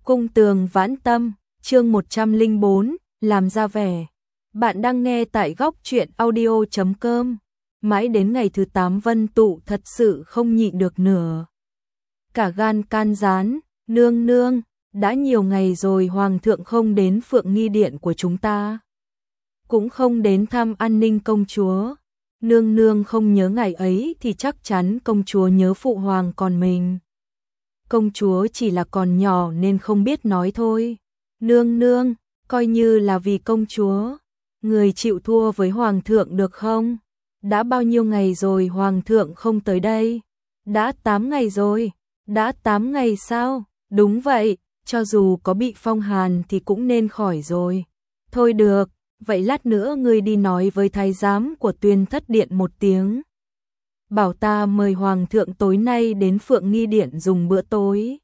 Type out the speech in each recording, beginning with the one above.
Cung tường vãn tâm, chương 104, làm ra vẻ. Bạn đang nghe tại góc truyện audio.com. Mãi đến ngày thứ 8 Vân Tụ thật sự không nhịn được nữa. Cả gan can gián, nương nương, đã nhiều ngày rồi Hoàng thượng không đến Phượng Nghi Điện của chúng ta. Cũng không đến thăm An Ninh công chúa. Nương nương không nhớ ngày ấy thì chắc chắn công chúa nhớ phụ hoàng còn mình. Công chúa chỉ là còn nhỏ nên không biết nói thôi. Nương nương, coi như là vì công chúa, người chịu thua với hoàng thượng được không? Đã bao nhiêu ngày rồi hoàng thượng không tới đây? Đã 8 ngày rồi. Đã 8 ngày sao? Đúng vậy, cho dù có bị phong hàn thì cũng nên khỏi rồi. Thôi được, vậy lát nữa ngươi đi nói với thái giám của Tuyên Thất Điện một tiếng. Bảo ta mời hoàng thượng tối nay đến Phượng Nghi Điện dùng bữa tối.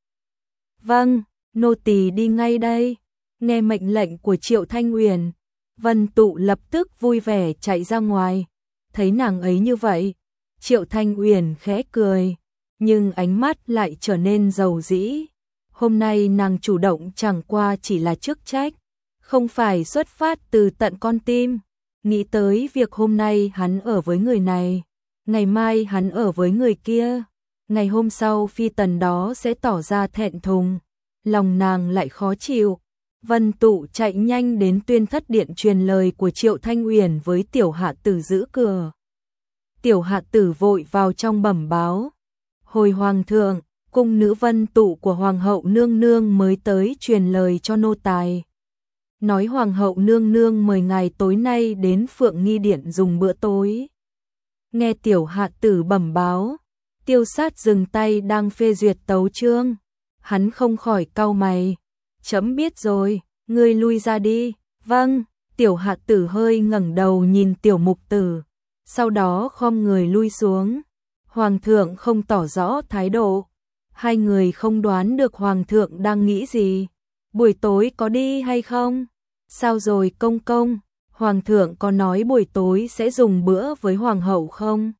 Vâng, nô tỳ đi ngay đây. Nghe mệnh lệnh của Triệu Thanh Uyển, Vân Tụ lập tức vui vẻ chạy ra ngoài. Thấy nàng ấy như vậy, Triệu Thanh Uyển khẽ cười, nhưng ánh mắt lại trở nên dầu dĩ. Hôm nay nàng chủ động chẳng qua chỉ là chức trách, không phải xuất phát từ tận con tim. Nghĩ tới việc hôm nay hắn ở với người này, ngày mai hắn ở với người kia, ngày hôm sau phi tần đó sẽ tỏ ra thẹn thùng, lòng nàng lại khó chịu. Vân Tụ chạy nhanh đến Tuyên Thất Điện truyền lời của Triệu Thanh Uyển với Tiểu Hạ Tử giữ cửa. Tiểu Hạ Tử vội vào trong bẩm báo. Hồi hoàng thượng, cung nữ Vân Tụ của hoàng hậu nương nương mới tới truyền lời cho nô tài. Nói hoàng hậu nương nương mời ngài tối nay đến Phượng Nghi Điện dùng bữa tối. Nghe Tiểu Hạ Tử bẩm báo, Tiêu Sát dừng tay đang phê duyệt tấu chương. Hắn không khỏi cau mày. Chấm biết rồi, ngươi lui ra đi. Vâng, Tiểu Hạ Tử hơi ngẩng đầu nhìn Tiểu Mục Tử, sau đó khom người lui xuống. Hoàng thượng không tỏ rõ thái độ. Hai người không đoán được hoàng thượng đang nghĩ gì. Buổi tối có đi hay không? Sao rồi công công? Hoàng thượng có nói buổi tối sẽ dùng bữa với hoàng hậu không?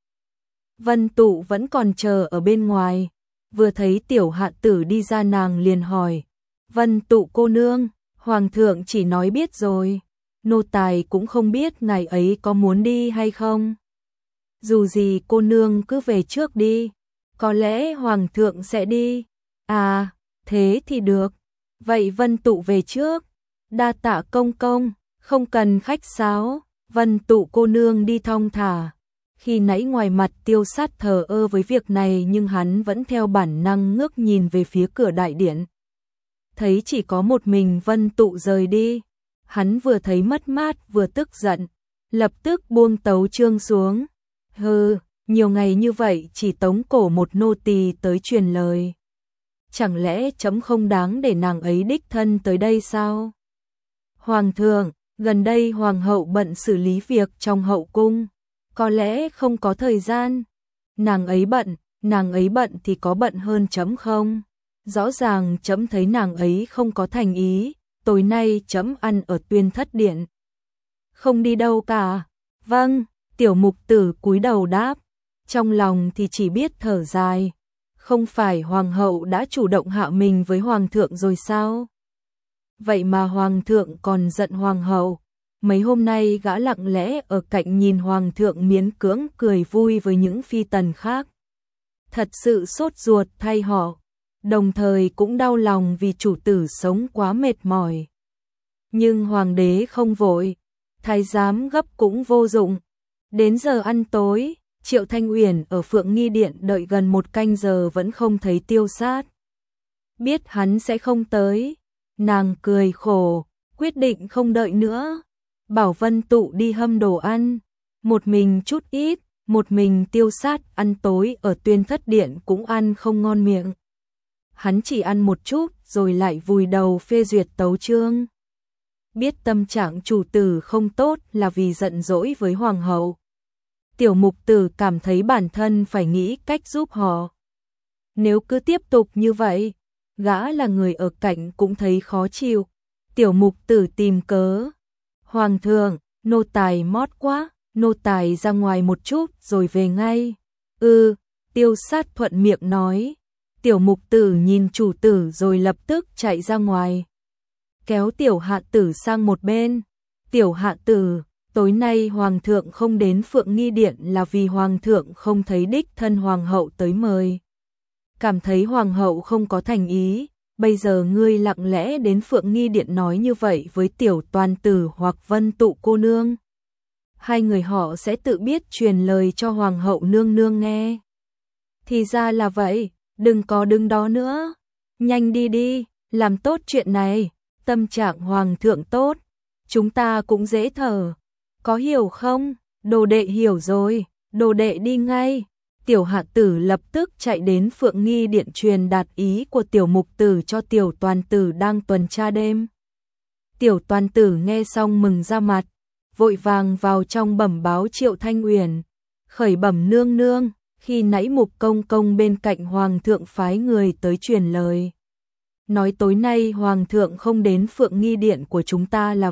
Vân Tụ vẫn còn chờ ở bên ngoài, vừa thấy Tiểu Hạ Tử đi ra nàng liền hỏi. Vân Tụ cô nương, hoàng thượng chỉ nói biết rồi, nô tài cũng không biết ngày ấy có muốn đi hay không. Dù gì cô nương cứ về trước đi, có lẽ hoàng thượng sẽ đi. À, thế thì được. Vậy Vân Tụ về trước. Đa tạ công công, không cần khách sáo. Vân Tụ cô nương đi thong thả. Khi nãy ngoài mặt Tiêu Sát thờ ơ với việc này nhưng hắn vẫn theo bản năng ngước nhìn về phía cửa đại điện. Thấy chỉ có một mình Vân Tụ rời đi, hắn vừa thấy mất mát vừa tức giận, lập tức buông tấu chương xuống. Hừ, nhiều ngày như vậy chỉ tống cổ một nô tỳ tới truyền lời. Chẳng lẽ chấm không đáng để nàng ấy đích thân tới đây sao? Hoàng thượng, gần đây hoàng hậu bận xử lý việc trong hậu cung, có lẽ không có thời gian. Nàng ấy bận thì có bận hơn chấm không? Rõ ràng chấm thấy nàng ấy không có thành ý, tối nay chấm ăn ở Tuyên Thất Điện. Không đi đâu cả. Vâng, Tiểu Mục Tử cúi đầu đáp, trong lòng thì chỉ biết thở dài. Không phải hoàng hậu đã chủ động hạ mình với hoàng thượng rồi sao? Vậy mà hoàng thượng còn giận hoàng hậu. Mấy hôm nay gã lặng lẽ ở cạnh nhìn hoàng thượng miễn cưỡng cười vui với những phi tần khác. Thật sự sốt ruột thay họ, đồng thời cũng đau lòng vì chủ tử sống quá mệt mỏi. Nhưng hoàng đế không vội, thái giám gấp cũng vô dụng. Đến giờ ăn tối, Triệu Thanh Uyển ở Phượng Nghi Điện đợi gần 1 canh giờ vẫn không thấy Tiêu Sát. Biết hắn sẽ không tới, nàng cười khổ, quyết định không đợi nữa. Bảo Vân Tụ đi hâm đồ ăn, một mình chút ít, một mình Tiêu Sát ăn tối ở Tuyên Thất Điện cũng ăn không ngon miệng. Hắn chỉ ăn một chút rồi lại vùi đầu phê duyệt tấu chương. Biết tâm trạng chủ tử không tốt là vì giận dỗi với hoàng hậu. Tiểu Mục Tử cảm thấy bản thân phải nghĩ cách giúp họ. Nếu cứ tiếp tục như vậy, gã là người ở cạnh cũng thấy khó chịu. Tiểu Mục Tử tìm cớ. Hoàng thượng, nô tài mót quá, nô tài ra ngoài một chút rồi về ngay. Tiêu Sát thuận miệng nói. Tiểu mục tử nhìn chủ tử rồi lập tức chạy ra ngoài, kéo tiểu hạ tử sang một bên. Tiểu hạ tử, tối nay hoàng thượng không đến Phượng Nghi Điện là vì hoàng thượng không thấy đích thân hoàng hậu tới mời. Cảm thấy hoàng hậu không có thành ý, bây giờ ngươi lặng lẽ đến Phượng Nghi Điện nói như vậy với tiểu toàn tử hoặc Vân Tụ cô nương. Hai người họ sẽ tự biết truyền lời cho hoàng hậu nương nương nghe. Thì ra là vậy, đừng có đứng đó nữa. Nhanh đi đi, làm tốt chuyện này, tâm trạng hoàng thượng tốt, chúng ta cũng dễ thở. Có hiểu không? Đồ đệ hiểu rồi, đồ đệ đi ngay. Tiểu hạ tử lập tức chạy đến Phượng Nghi Điện truyền đạt ý của tiểu mục tử cho tiểu toàn tử đang tuần tra đêm. Tiểu toàn tử nghe xong mừng ra mặt, vội vàng vào trong bẩm báo Triệu Thanh Uyển, khởi bẩm nương nương, khi nãy Mục công công bên cạnh hoàng thượng phái người tới truyền lời. Nói tối nay hoàng thượng không đến Phượng Nghi Điện của chúng ta là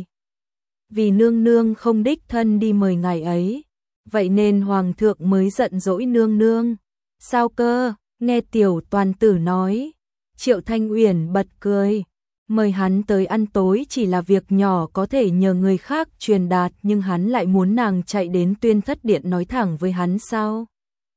vì nương nương không đích thân đi mời ngài ấy. Vậy nên hoàng thượng mới giận dỗi nương nương. Sao cơ? Nghe tiểu toàn tử nói. Triệu Thanh Uyển bật cười. Mời hắn tới ăn tối chỉ là việc nhỏ có thể nhờ người khác truyền đạt, nhưng hắn lại muốn nàng chạy đến Tuyên Thất Điện nói thẳng với hắn sao?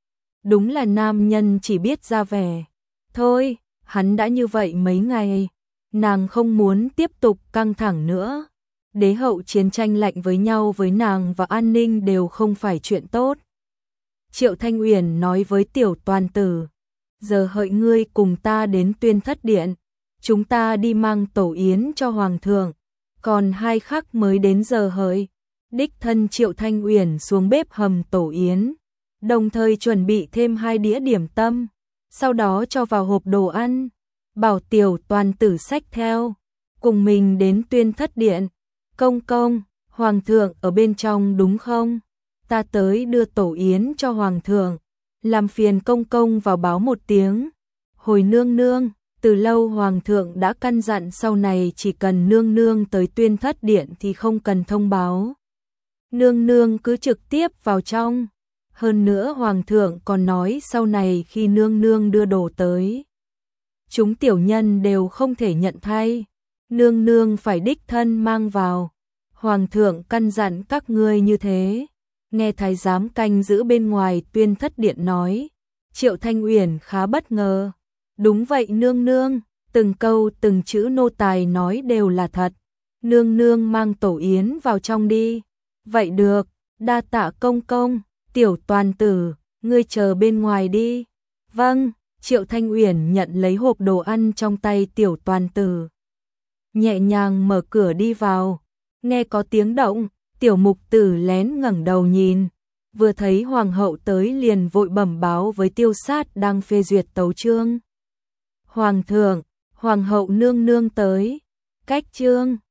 Đúng là nam nhân chỉ biết ra vẻ. Thôi, hắn đã như vậy mấy ngày, nàng không muốn tiếp tục căng thẳng nữa. Đế hậu chiến tranh lạnh với nhau với nàng và an ninh đều không phải chuyện tốt. Triệu Thanh Uyển nói với tiểu toàn tử, giờ hợi ngươi cùng ta đến Tuyên Thất Điện, chúng ta đi mang tổ yến cho hoàng thượng, còn 2 khắc mới đến giờ hợi. Đích thân Triệu Thanh Uyển xuống bếp hầm tổ yến, đồng thời chuẩn bị thêm 2 đĩa điểm tâm, sau đó cho vào hộp đồ ăn, bảo tiểu toàn tử xách theo, cùng mình đến Tuyên Thất Điện. Công công, hoàng thượng ở bên trong đúng không? Ta tới đưa tổ yến cho hoàng thượng, làm phiền công công vào báo một tiếng. Hồi nương nương, từ lâu hoàng thượng đã căn dặn sau này chỉ cần nương nương tới Tuyên Thất Điện thì không cần thông báo. Nương nương cứ trực tiếp vào trong. Hơn nữa hoàng thượng còn nói sau này khi nương nương đưa đồ tới, chúng tiểu nhân đều không thể nhận thay. Nương nương phải đích thân mang vào. Hoàng thượng căn dặn các ngươi như thế. Nghe thái giám canh giữ bên ngoài Tuyên Thất Điện nói, Triệu Thanh Uyển khá bất ngờ. Đúng vậy nương nương, từng câu từng chữ nô tài nói đều là thật. Nương nương mang tổ yến vào trong đi. Vậy được, đa tạ công công. Tiểu toàn tử, ngươi chờ bên ngoài đi. Vâng, Triệu Thanh Uyển nhận lấy hộp đồ ăn trong tay tiểu toàn tử, nhẹ nhàng mở cửa đi vào. Nghe có tiếng động, tiểu mục tử lén ngẩng đầu nhìn, vừa thấy hoàng hậu tới liền vội bẩm báo với Tiêu Sát đang phê duyệt tấu chương. Hoàng thượng, hoàng hậu nương nương tới. Cách chương